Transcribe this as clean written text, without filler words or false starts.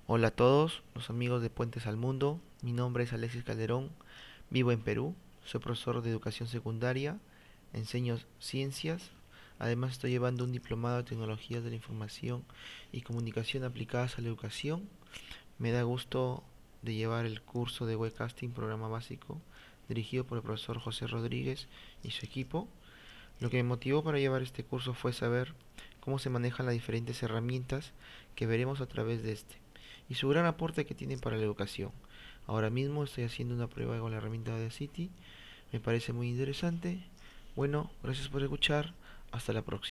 Hola a todos los amigos de Puentes al Mundo. Mi nombre es Alexis Calderón, vivo en Perú, soy profesor de educación secundaria, enseño ciencias, además estoy llevando un diplomado de tecnologías de la información y comunicación aplicadas a la educación. Me da gusto de llevar el curso de webcasting, programa básico, dirigido por el profesor José Rodríguez y su equipo. Lo que me motivó para llevar este curso fue saber cómo se manejan las diferentes herramientas que veremos a través de este y su gran aporte que tienen para la educación. Ahora mismo estoy haciendo una prueba con la herramienta de City, me parece muy interesante. Bueno, gracias por escuchar, hasta la próxima.